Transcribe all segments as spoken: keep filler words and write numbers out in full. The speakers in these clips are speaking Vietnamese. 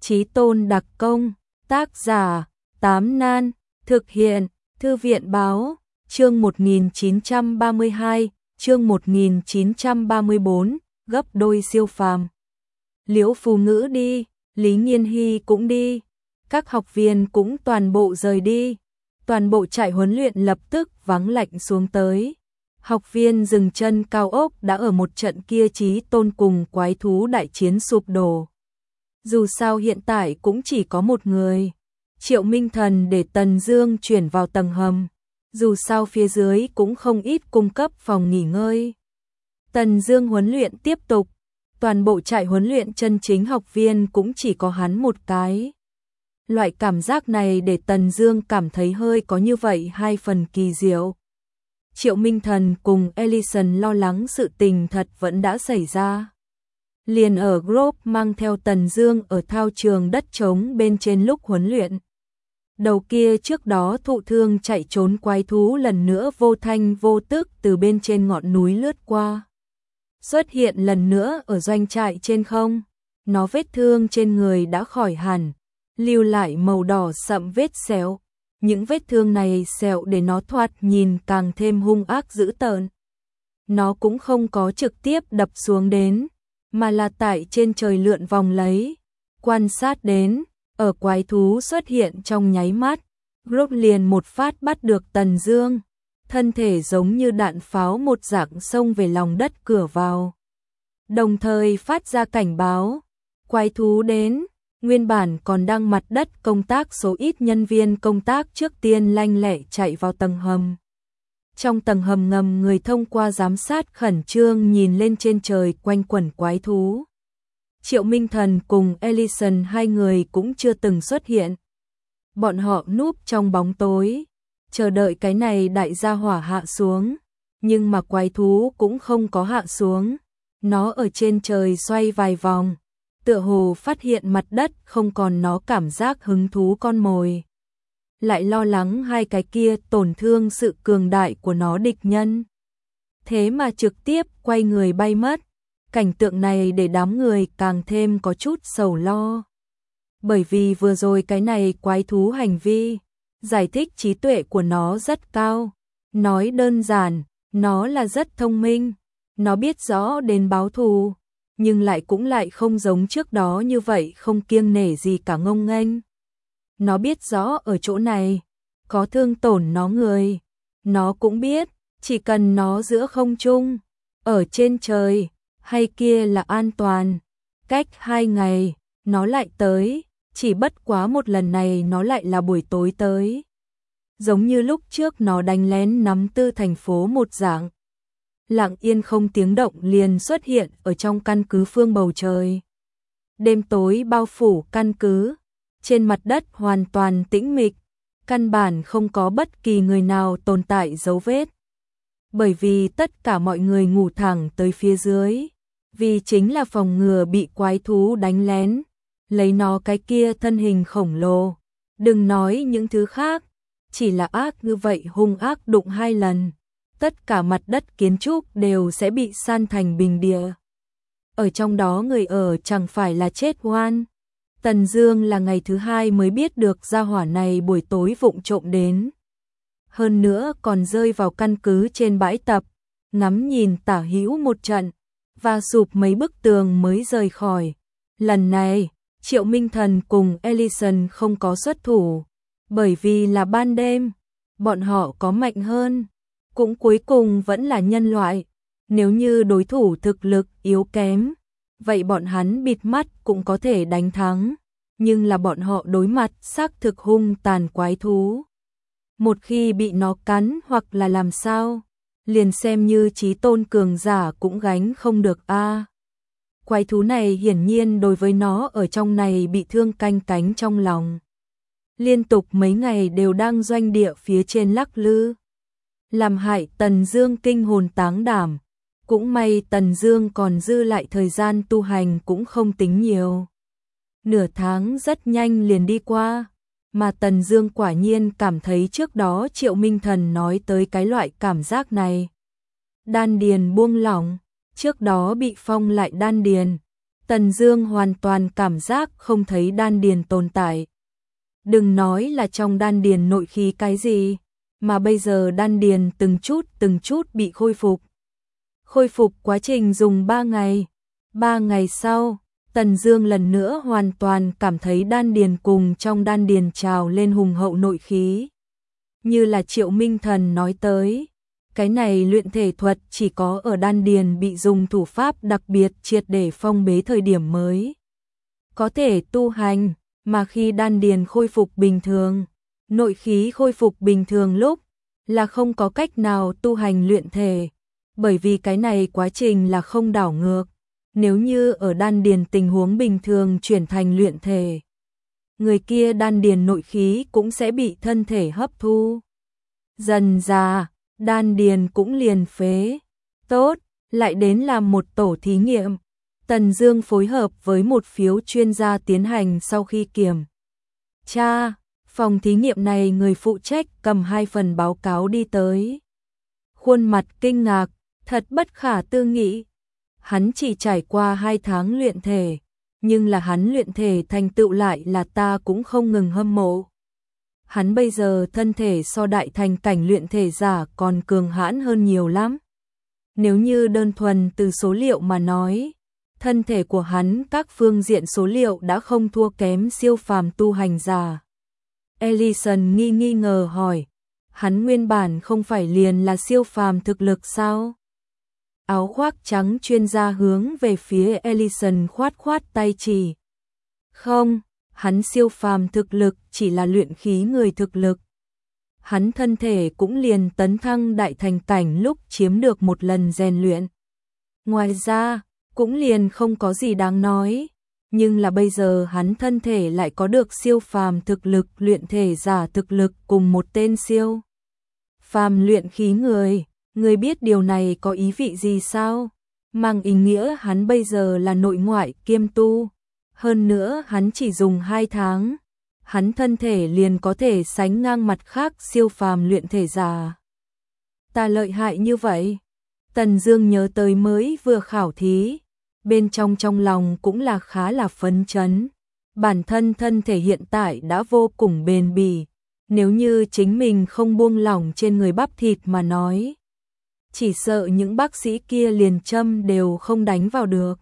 Chí Tôn đặc công, tác giả, Tám Nan, thực hiện, Thư viện báo, chương một nghìn chín trăm ba mươi hai, chương một nghìn chín trăm ba mươi bốn, gấp đôi siêu phàm. Liễu Phù Ngữ đi, Lý Nghiên Hy cũng đi, các học viên cũng toàn bộ rời đi, toàn bộ trại huấn luyện lập tức vắng lạnh xuống tới. Học viên dừng chân cao ốc đã ở một trận kia Chí Tôn cùng quái thú đại chiến sụp đổ. Dù sao hiện tại cũng chỉ có một người. Triệu Minh Thần để Tần Dương chuyển vào tầng hầm. Dù sao phía dưới cũng không ít cung cấp phòng nghỉ ngơi. Tần Dương huấn luyện tiếp tục. Toàn bộ trại huấn luyện chân chính học viên cũng chỉ có hắn một cái. Loại cảm giác này để Tần Dương cảm thấy hơi có như vậy hai phần kỳ diệu. Triệu Minh Thần cùng Ellison lo lắng sự tình thật vẫn đã xảy ra. Liền ở group mang theo Tần Dương ở thao trường đất trống bên trên lúc huấn luyện. Đầu kia trước đó thụ thương chạy trốn quái thú lần nữa vô thanh vô tức từ bên trên ngọn núi lướt qua. Xuất hiện lần nữa ở doanh trại trên không. Nó vết thương trên người đã khỏi hẳn, lưu lại màu đỏ sậm vết sẹo. Những vết thương này sẹo để nó thoạt nhìn càng thêm hung ác dữ tợn. Nó cũng không có trực tiếp đập xuống đến, mà là tại trên trời lượn vòng lấy, quan sát đến, ở quái thú xuất hiện trong nháy mắt, Group liền một phát bắt được Tần Dương, thân thể giống như đạn pháo một dạng xông về lòng đất cửa vào. Đồng thời phát ra cảnh báo, quái thú đến. Nguyên bản còn đang mặt đất công tác số ít nhân viên công tác trước tiên lanh lẹ chạy vào tầng hầm. Trong tầng hầm ngầm người thông qua giám sát khẩn trương nhìn lên trên trời quanh quẩn quái thú. Triệu Minh Thần cùng Ellison hai người cũng chưa từng xuất hiện. Bọn họ núp trong bóng tối, chờ đợi cái này đại gia hỏa hạ xuống. Nhưng mà quái thú cũng không có hạ xuống. Nó ở trên trời xoay vài vòng. Tựa hồ phát hiện mặt đất không còn nó cảm giác hứng thú con mồi. Lại lo lắng hai cái kia tổn thương sự cường đại của nó địch nhân. Thế mà trực tiếp quay người bay mất. Cảnh tượng này để đám người càng thêm có chút sầu lo. Bởi vì vừa rồi cái này quái thú hành vi, giải thích trí tuệ của nó rất cao. Nói đơn giản, nó là rất thông minh. Nó biết rõ đến báo thù. Nhưng lại cũng lại không giống trước đó như vậy không kiêng nể gì cả ngông nghênh. Nó biết rõ ở chỗ này, có thương tổn nó người. Nó cũng biết, chỉ cần nó giữa không trung, ở trên trời, hay kia là an toàn. Cách hai ngày, nó lại tới, chỉ bất quá một lần này nó lại là buổi tối tới. Giống như lúc trước nó đánh lén nắm tư thành phố một dạng. Lặng yên không tiếng động liền xuất hiện ở trong căn cứ phương bầu trời. Đêm tối bao phủ căn cứ, trên mặt đất hoàn toàn tĩnh mịch, căn bản không có bất kỳ người nào tồn tại dấu vết. Bởi vì tất cả mọi người ngủ thẳng tới phía dưới, vì chính là phòng ngừa bị quái thú đánh lén, lấy nó cái kia thân hình khổng lồ. Đừng nói những thứ khác, chỉ là ác như vậy hung ác đụng hai lần. Tất cả mặt đất kiến trúc đều sẽ bị san thành bình địa. Ở trong đó người ở chẳng phải là chết oan. Tần Dương là ngày thứ hai mới biết được gia hỏa này buổi tối vụng trộm đến. Hơn nữa còn rơi vào căn cứ trên bãi tập, ngắm nhìn tả hữu một trận, và sụp mấy bức tường mới rời khỏi. Lần này, Triệu Minh Thần cùng Ellison không có xuất thủ, bởi vì là ban đêm, bọn họ có mạnh hơn. Cũng cuối cùng vẫn là nhân loại. Nếu như đối thủ thực lực yếu kém, vậy bọn hắn bịt mắt cũng có thể đánh thắng. Nhưng là bọn họ đối mặt xác thực hung tàn quái thú. Một khi bị nó cắn hoặc là làm sao, liền xem như chí tôn cường giả cũng gánh không được a. À, quái thú này hiển nhiên đối với nó ở trong này bị thương canh cánh trong lòng. Liên tục mấy ngày đều đang doanh địa phía trên lắc lư. Làm hại Tần Dương kinh hồn táng đảm. Cũng may Tần Dương còn dư lại thời gian tu hành cũng không tính nhiều. Nửa tháng rất nhanh liền đi qua, mà Tần Dương quả nhiên cảm thấy trước đó Triệu Minh Thần nói tới cái loại cảm giác này. Đan điền buông lỏng, trước đó bị phong lại đan điền, Tần Dương hoàn toàn cảm giác không thấy đan điền tồn tại. Đừng nói là trong đan điền nội khí cái gì, mà bây giờ đan điền từng chút từng chút bị khôi phục. Khôi phục quá trình dùng ba ngày. Ba ngày sau, Tần Dương lần nữa hoàn toàn cảm thấy đan điền cùng trong đan điền trào lên hùng hậu nội khí. Như là Triệu Minh Thần nói tới, cái này luyện thể thuật chỉ có ở đan điền bị dùng thủ pháp đặc biệt triệt để phong bế thời điểm mới có thể tu hành, mà khi đan điền khôi phục bình thường, nội khí khôi phục bình thường lúc là không có cách nào tu hành luyện thể, bởi vì cái này quá trình là không đảo ngược. Nếu như ở đan điền tình huống bình thường chuyển thành luyện thể, người kia đan điền nội khí cũng sẽ bị thân thể hấp thu. Dần dà, đan điền cũng liền phế. Tốt, lại đến làm một tổ thí nghiệm. Tần Dương phối hợp với một phiếu chuyên gia tiến hành sau khi kiểm tra. Phòng thí nghiệm này người phụ trách cầm hai phần báo cáo đi tới. Khuôn mặt kinh ngạc, thật bất khả tư nghị. Hắn chỉ trải qua hai tháng luyện thể, nhưng là hắn luyện thể thành tựu lại là ta cũng không ngừng hâm mộ. Hắn bây giờ thân thể so đại thành cảnh luyện thể giả còn cường hãn hơn nhiều lắm. Nếu như đơn thuần từ số liệu mà nói, thân thể của hắn các phương diện số liệu đã không thua kém siêu phàm tu hành giả. Ellison nghi nghi ngờ hỏi, hắn nguyên bản không phải liền là siêu phàm thực lực sao? Áo khoác trắng chuyên gia hướng về phía Ellison khoát khoát tay chỉ. Không, hắn siêu phàm thực lực chỉ là luyện khí người thực lực. Hắn thân thể cũng liền tấn thăng đại thành cảnh lúc chiếm được một lần rèn luyện. Ngoài ra, cũng liền không có gì đáng nói. Nhưng là bây giờ hắn thân thể lại có được siêu phàm thực lực luyện thể giả thực lực cùng một tên siêu phàm luyện khí người. Người biết điều này có ý vị gì sao? Mang ý nghĩa hắn bây giờ là nội ngoại kiêm tu. Hơn nữa hắn chỉ dùng hai tháng. Hắn thân thể liền có thể sánh ngang mặt khác siêu phàm luyện thể giả. Ta lợi hại như vậy. Tần Dương nhớ tới mới vừa khảo thí. Bên trong trong lòng cũng là khá là phấn chấn. Bản thân thân thể hiện tại đã vô cùng bền bỉ. Nếu như chính mình không buông lỏng trên người bắp thịt mà nói, chỉ sợ những bác sĩ kia liền châm đều không đánh vào được.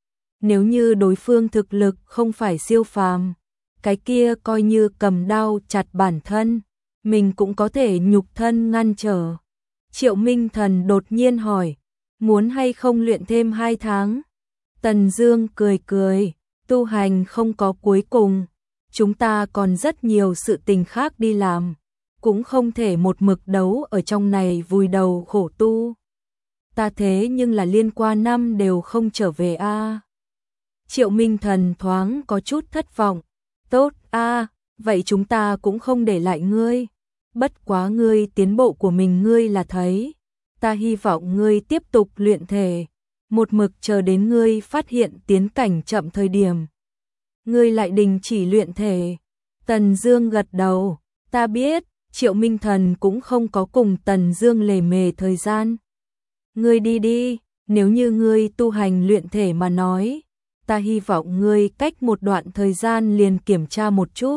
Nếu như đối phương thực lực không phải siêu phàm, cái kia coi như cầm đao chặt bản thân, mình cũng có thể nhục thân ngăn trở. Triệu Minh Thần đột nhiên hỏi, muốn hay không luyện thêm hai tháng? Tần Dương cười cười, tu hành không có cuối cùng, chúng ta còn rất nhiều sự tình khác đi làm, cũng không thể một mực đấu ở trong này vùi đầu khổ tu. Ta thế nhưng là liên qua năm đều không trở về a. À. Triệu Minh Thần thoáng có chút thất vọng. Tốt a, à, vậy chúng ta cũng không để lại ngươi. Bất quá ngươi tiến bộ của mình ngươi là thấy. Ta hy vọng ngươi tiếp tục luyện thể. Một mực chờ đến ngươi phát hiện tiến cảnh chậm thời điểm. Ngươi lại đình chỉ luyện thể. Tần Dương gật đầu. Ta biết, Triệu Minh Thần cũng không có cùng Tần Dương lề mề thời gian. Ngươi đi đi, nếu như ngươi tu hành luyện thể mà nói, ta hy vọng ngươi cách một đoạn thời gian liền kiểm tra một chút.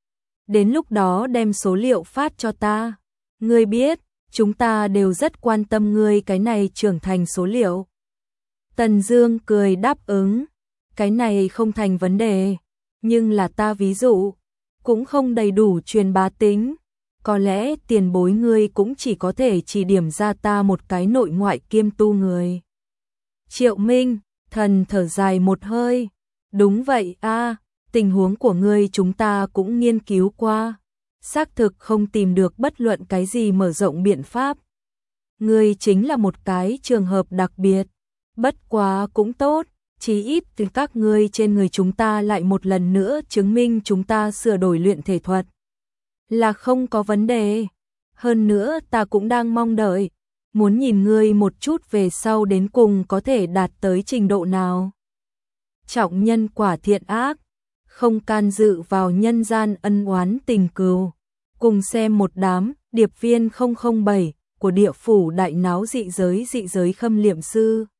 Đến lúc đó đem số liệu phát cho ta. Ngươi biết, chúng ta đều rất quan tâm ngươi cái này trưởng thành số liệu. Tần Dương cười đáp ứng, cái này không thành vấn đề, nhưng là ta ví dụ, cũng không đầy đủ truyền bá tính. Có lẽ tiền bối ngươi cũng chỉ có thể chỉ điểm ra ta một cái nội ngoại kiêm tu người. Triệu Minh Thần thở dài một hơi. Đúng vậy a, à, tình huống của ngươi chúng ta cũng nghiên cứu qua. Xác thực không tìm được bất luận cái gì mở rộng biện pháp. Ngươi chính là một cái trường hợp đặc biệt. Bất quá cũng tốt, chí ít từ các ngươi trên người chúng ta lại một lần nữa chứng minh chúng ta sửa đổi luyện thể thuật. Là không có vấn đề. Hơn nữa ta cũng đang mong đợi, muốn nhìn ngươi một chút về sau đến cùng có thể đạt tới trình độ nào. Trọng nhân quả thiện ác, không can dự vào nhân gian ân oán tình cừu. Cùng xem một đám điệp viên không không bảy của địa phủ đại náo dị giới dị giới khâm liệm sư.